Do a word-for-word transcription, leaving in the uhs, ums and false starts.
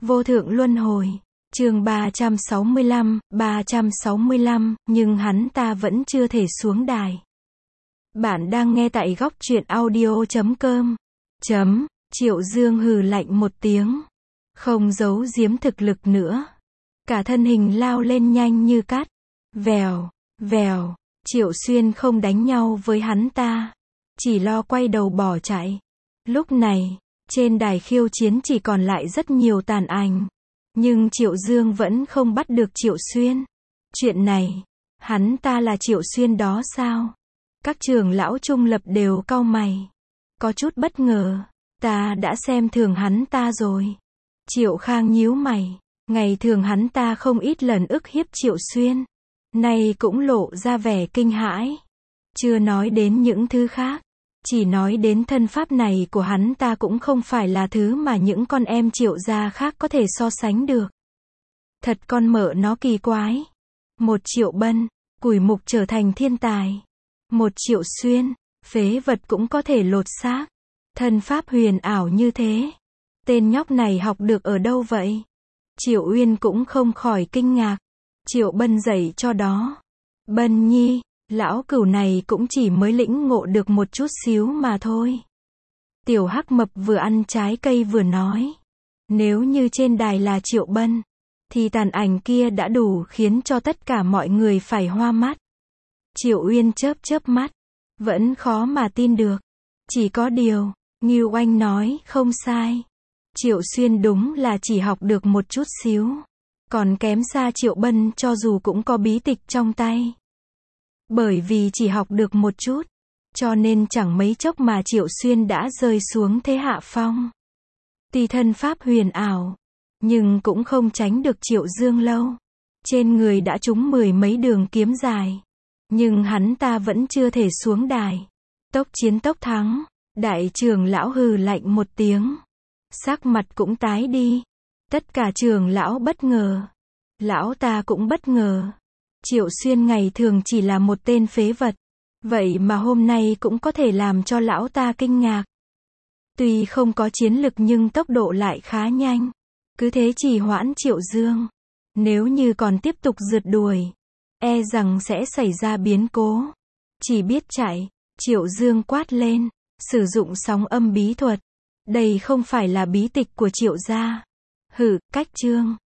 Vô thượng luân hồi. Chương ba trăm sáu mươi lăm, ba trăm sáu mươi lăm, nhưng hắn ta vẫn chưa thể xuống đài. Bạn đang nghe tại góc truyện audio chấm com. Chấm, Triệu Dương hừ lạnh một tiếng. Không giấu giếm thực lực nữa. Cả thân hình lao lên nhanh như cát. Vèo, vèo, Triệu Xuyên không đánh nhau với hắn ta. Chỉ lo quay đầu bỏ chạy. Lúc này, trên đài khiêu chiến chỉ còn lại rất nhiều tàn ảnh. Nhưng Triệu Dương vẫn không bắt được Triệu Xuyên. Chuyện này, hắn ta là Triệu Xuyên đó sao? Các trưởng lão trung lập đều cau mày. Có chút bất ngờ, ta đã xem thường hắn ta rồi. Triệu Khang nhíu mày, ngày thường hắn ta không ít lần ức hiếp Triệu Xuyên. Nay cũng lộ ra vẻ kinh hãi. Chưa nói đến những thứ khác. Chỉ nói đến thân pháp này của hắn ta cũng không phải là thứ mà những con em Triệu gia khác có thể so sánh được. Thật con mợ nó kỳ quái. Một Triệu Bân, củi mục trở thành thiên tài. Một Triệu Xuyên, phế vật cũng có thể lột xác. Thân pháp huyền ảo như thế. Tên nhóc này học được ở đâu vậy? Triệu Uyên cũng không khỏi kinh ngạc. Triệu Bân dạy cho đó. Bân nhi, lão cửu này cũng chỉ mới lĩnh ngộ được một chút xíu mà thôi. Tiểu Hắc Mập vừa ăn trái cây vừa nói. Nếu như trên đài là Triệu Bân, thì tàn ảnh kia đã đủ khiến cho tất cả mọi người phải hoa mắt. Triệu Uyên chớp chớp mắt. Vẫn khó mà tin được. Chỉ có điều, Ngưu Oanh nói không sai. Triệu Xuyên đúng là chỉ học được một chút xíu. Còn kém xa Triệu Bân cho dù cũng có bí tịch trong tay. Bởi vì chỉ học được một chút, cho nên chẳng mấy chốc mà Triệu Xuyên đã rơi xuống thế hạ phong. Tuy thân pháp huyền ảo, nhưng cũng không tránh được Triệu Dương lâu. Trên người đã trúng mười mấy đường kiếm dài. Nhưng hắn ta vẫn chưa thể xuống đài. Tốc chiến tốc thắng. Đại trưởng lão hừ lạnh một tiếng. Sắc mặt cũng tái đi. Tất cả trưởng lão bất ngờ. Lão ta cũng bất ngờ. Triệu Xuyên ngày thường chỉ là một tên phế vật. Vậy mà hôm nay cũng có thể làm cho lão ta kinh ngạc. Tuy không có chiến lực nhưng tốc độ lại khá nhanh. Cứ thế trì hoãn Triệu Dương. Nếu như còn tiếp tục rượt đuổi, e rằng sẽ xảy ra biến cố. Chỉ biết chạy, Triệu Dương quát lên. Sử dụng sóng âm bí thuật. Đây không phải là bí tịch của Triệu gia. Hử, cách chương.